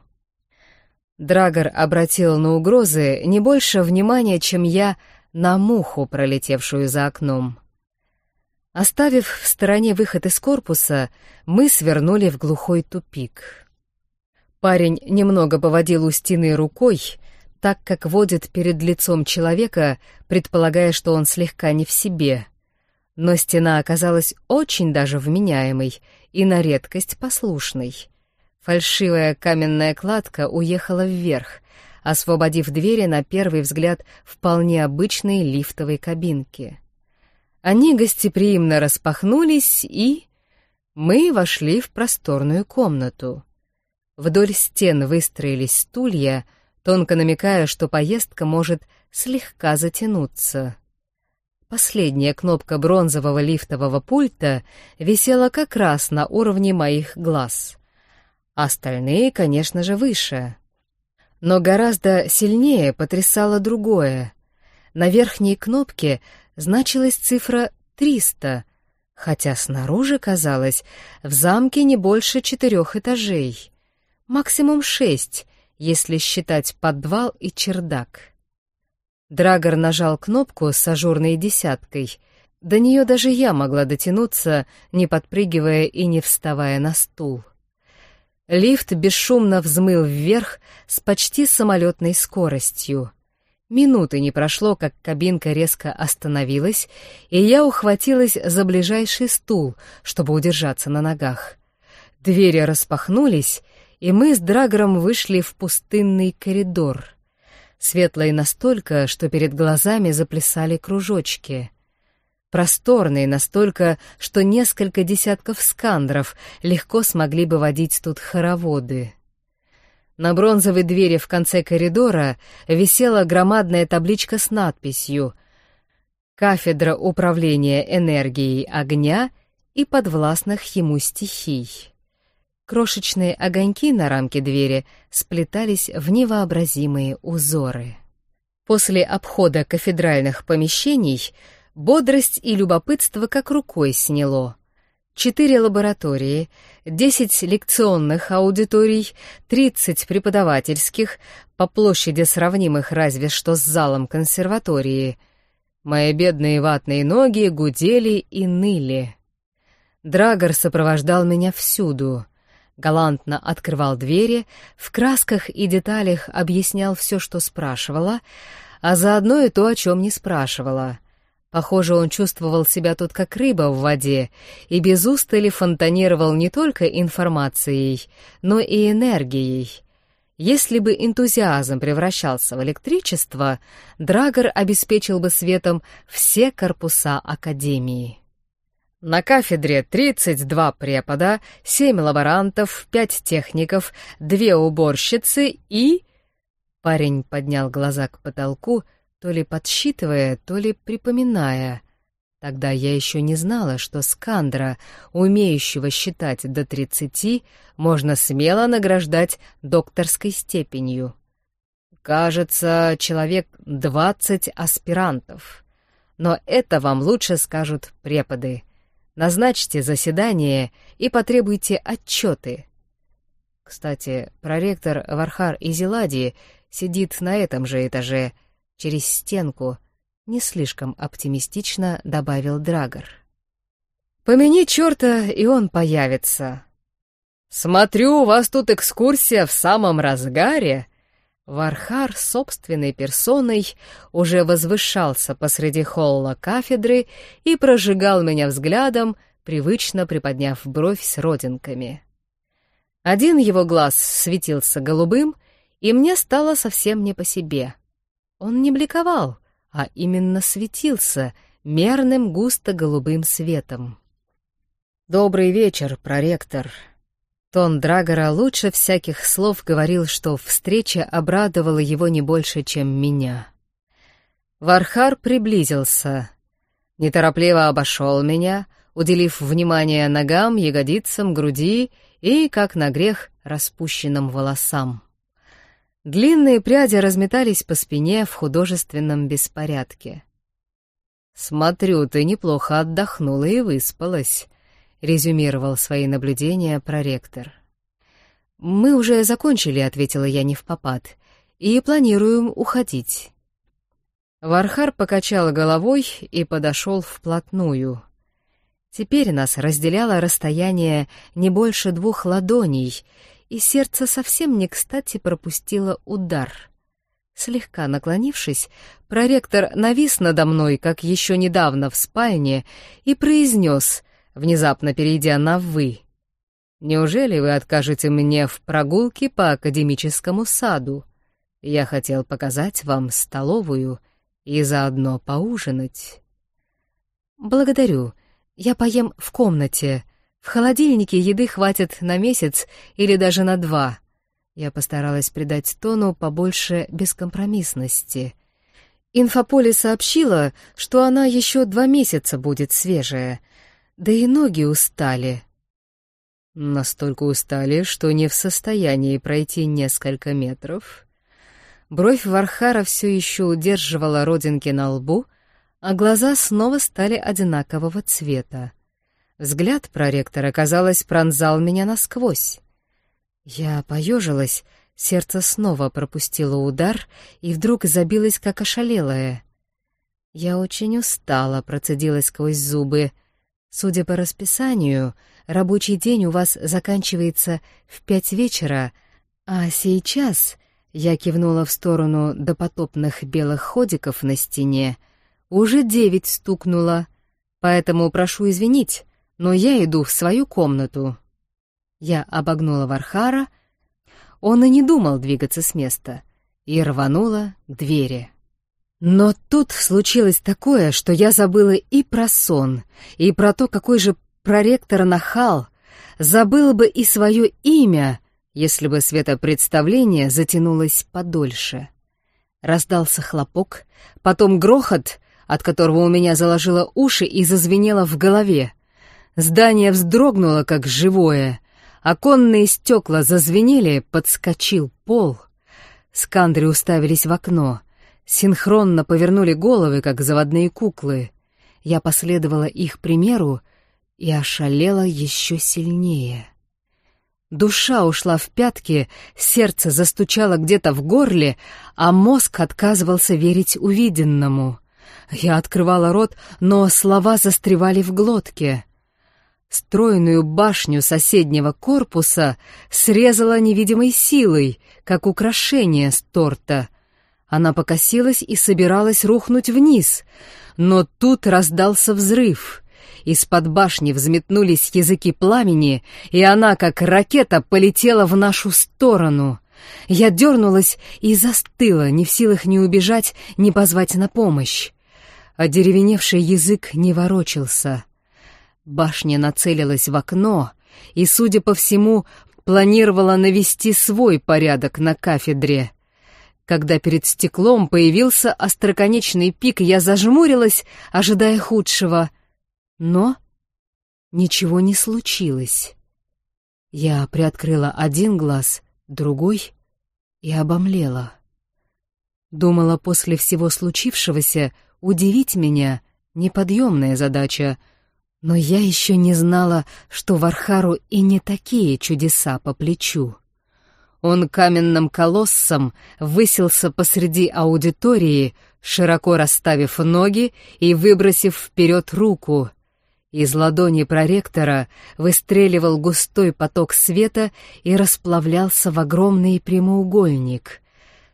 Драгор обратил на угрозы не больше внимания, чем я на муху, пролетевшую за окном. Оставив в стороне выход из корпуса, мы свернули в глухой тупик. Парень немного поводил у стены рукой, так как водит перед лицом человека, предполагая, что он слегка не в себе. Но стена оказалась очень даже вменяемой и на редкость послушной. Фальшивая каменная кладка уехала вверх, освободив двери на первый взгляд вполне обычной лифтовой кабинки. Они гостеприимно распахнулись, и мы вошли в просторную комнату. Вдоль стен выстроились стулья, тонко намекая, что поездка может слегка затянуться. Последняя кнопка бронзового лифтового пульта висела как раз на уровне моих глаз. Остальные, конечно же, выше. Но гораздо сильнее потрясало другое. На верхней кнопке значилась цифра триста, хотя снаружи, казалось, в замке не больше четырех этажей. Максимум шесть, если считать подвал и чердак. Драгор нажал кнопку с ажурной десяткой. До нее даже я могла дотянуться, не подпрыгивая и не вставая на стул. Лифт бесшумно взмыл вверх с почти самолетной скоростью. Минуты не прошло, как кабинка резко остановилась, и я ухватилась за ближайший стул, чтобы удержаться на ногах. Двери распахнулись, и мы с Драгором вышли в пустынный коридор. Светлый настолько, что перед глазами заплясали кружочки. Просторный настолько, что несколько десятков скандров легко смогли бы водить тут хороводы. На бронзовой двери в конце коридора висела громадная табличка с надписью «Кафедра управления энергией огня и подвластных ему стихий». Крошечные огоньки на рамке двери сплетались в невообразимые узоры. После обхода кафедральных помещений бодрость и любопытство как рукой сняло. Четыре лаборатории, десять лекционных аудиторий, тридцать преподавательских, по площади сравнимых разве что с залом консерватории. Мои бедные ватные ноги гудели и ныли. Драгор сопровождал меня всюду. Галантно открывал двери, в красках и деталях объяснял все, что спрашивала, а заодно и то, о чем не спрашивала. Похоже, он чувствовал себя тут как рыба в воде и без устали фонтанировал не только информацией, но и энергией. Если бы энтузиазм превращался в электричество, Драгор обеспечил бы светом все корпуса Академии. На кафедре тридцать два препода, семь лаборантов, пять техников, две уборщицы и... Парень поднял глаза к потолку, то ли подсчитывая, то ли припоминая. Тогда я еще не знала, что скандра, умеющего считать до тридцати, можно смело награждать докторской степенью. Кажется, человек двадцать аспирантов. Но это вам лучше скажут преподы. Назначьте заседание и потребуйте отчеты. Кстати, проректор Вархар Изилади сидит на этом же этаже, через стенку, не слишком оптимистично добавил Драгор. Помяни черта, и он появится. Смотрю, у вас тут экскурсия в самом разгаре. Вархар собственной персоной уже возвышался посреди холла кафедры и прожигал меня взглядом, привычно приподняв бровь с родинками. Один его глаз светился голубым, и мне стало совсем не по себе. Он не бликовал, а именно светился мерным густо-голубым светом. «Добрый вечер, проректор». Тон Драгора лучше всяких слов говорил, что встреча обрадовала его не больше, чем меня. Вархар приблизился, неторопливо обошел меня, уделив внимание ногам, ягодицам, груди и, как на грех, распущенным волосам. Длинные пряди разметались по спине в художественном беспорядке. «Смотрю, ты неплохо отдохнула и выспалась», — резюмировал свои наблюдения проректор. «Мы уже закончили», — ответила я невпопад, — «и планируем уходить». Вархар покачал головой и подошел вплотную. Теперь нас разделяло расстояние не больше двух ладоней, и сердце совсем не кстати пропустило удар. Слегка наклонившись, проректор навис надо мной, как еще недавно в спальне, и произнес, внезапно перейдя на «вы». «Неужели вы откажете мне в прогулке по академическому саду? Я хотел показать вам столовую и заодно поужинать». «Благодарю. Я поем в комнате. В холодильнике еды хватит на месяц или даже на два». Я постаралась придать тону побольше бескомпромиссности. Инфополе сообщила, что она еще два месяца будет свежая, да и ноги устали. Настолько устали, что не в состоянии пройти несколько метров. Бровь Вархара все еще удерживала родинки на лбу, а глаза снова стали одинакового цвета. Взгляд проректора, казалось, пронзал меня насквозь. Я поежилась, сердце снова пропустило удар и вдруг забилось, как ошалелое. «Я очень устала», — процедила сквозь зубы. «Судя по расписанию, рабочий день у вас заканчивается в пять вечера, а сейчас...» — я кивнула в сторону допотопных белых ходиков на стене. «Уже девять стукнуло, поэтому прошу извинить, но я иду в свою комнату». Я обогнула Вархара, он и не думал двигаться с места, и рванула к двери. Но тут случилось такое, что я забыла и про сон, и про то, какой же проректор нахал, забыла бы и свое имя, если бы светопредставление затянулось подольше. Раздался хлопок, потом грохот, от которого у меня заложило уши и зазвенело в голове. Здание вздрогнуло, как живое. Оконные стекла зазвенели, подскочил пол. Скандри уставились в окно. Синхронно повернули головы, как заводные куклы. Я последовала их примеру и ошалела еще сильнее. Душа ушла в пятки, сердце застучало где-то в горле, а мозг отказывался верить увиденному. Я открывала рот, но слова застревали в глотке. Стройную башню соседнего корпуса срезала невидимой силой, как украшение с торта. Она покосилась и собиралась рухнуть вниз, но тут раздался взрыв. Из-под башни взметнулись языки пламени, и она, как ракета, полетела в нашу сторону. Я дернулась и застыла, не в силах ни убежать, ни позвать на помощь. Одеревеневший язык не ворочался. Башня нацелилась в окно и, судя по всему, планировала навести свой порядок на кафедре. Когда перед стеклом появился остроконечный пик, я зажмурилась, ожидая худшего. Но ничего не случилось. Я приоткрыла один глаз, другой и обомлела. Думала, после всего случившегося удивить меня — неподъемная задача, но я еще не знала, что Вархару и не такие чудеса по плечу. Он каменным колоссом высился посреди аудитории, широко расставив ноги и выбросив вперед руку. Из ладони проректора выстреливал густой поток света и расплавлялся в огромный прямоугольник.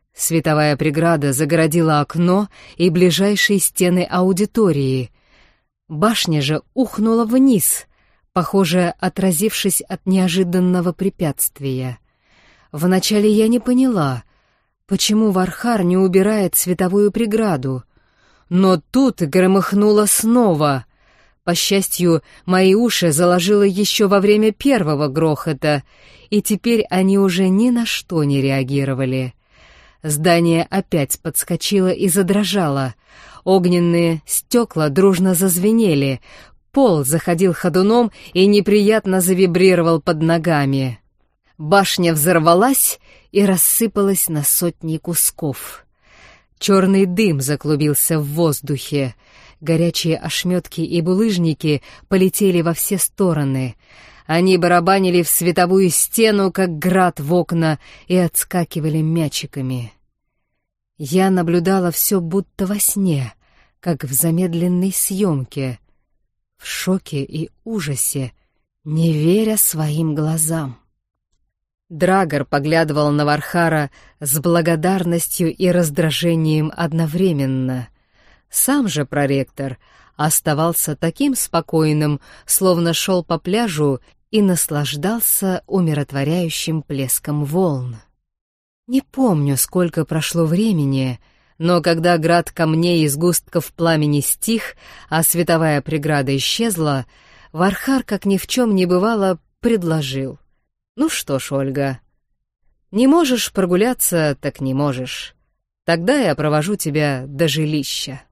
Световая преграда загородила окно и ближайшие стены аудитории. Башня же ухнула вниз, похоже, отразившись от неожиданного препятствия. Вначале я не поняла, почему Вархар не убирает световую преграду. Но тут громыхнуло снова. По счастью, мои уши заложило еще во время первого грохота, и теперь они уже ни на что не реагировали. Здание опять подскочило и задрожало. Огненные стекла дружно зазвенели. Пол заходил ходуном и неприятно завибрировал под ногами. Башня взорвалась и рассыпалась на сотни кусков. Черный дым заклубился в воздухе. Горячие ошметки и булыжники полетели во все стороны. Они барабанили в световую стену, как град в окна, и отскакивали мячиками. Я наблюдала все будто во сне, как в замедленной съемке, в шоке и ужасе, не веря своим глазам. Драгор поглядывал на Вархара с благодарностью и раздражением одновременно. Сам же проректор оставался таким спокойным, словно шел по пляжу и наслаждался умиротворяющим плеском волн. Не помню, сколько прошло времени, но когда град камней и сгустков пламени стих, а световая преграда исчезла, Вархар, как ни в чем не бывало, предложил: «Ну что ж, Ольга, не можешь прогуляться, так не можешь. Тогда я провожу тебя до жилища».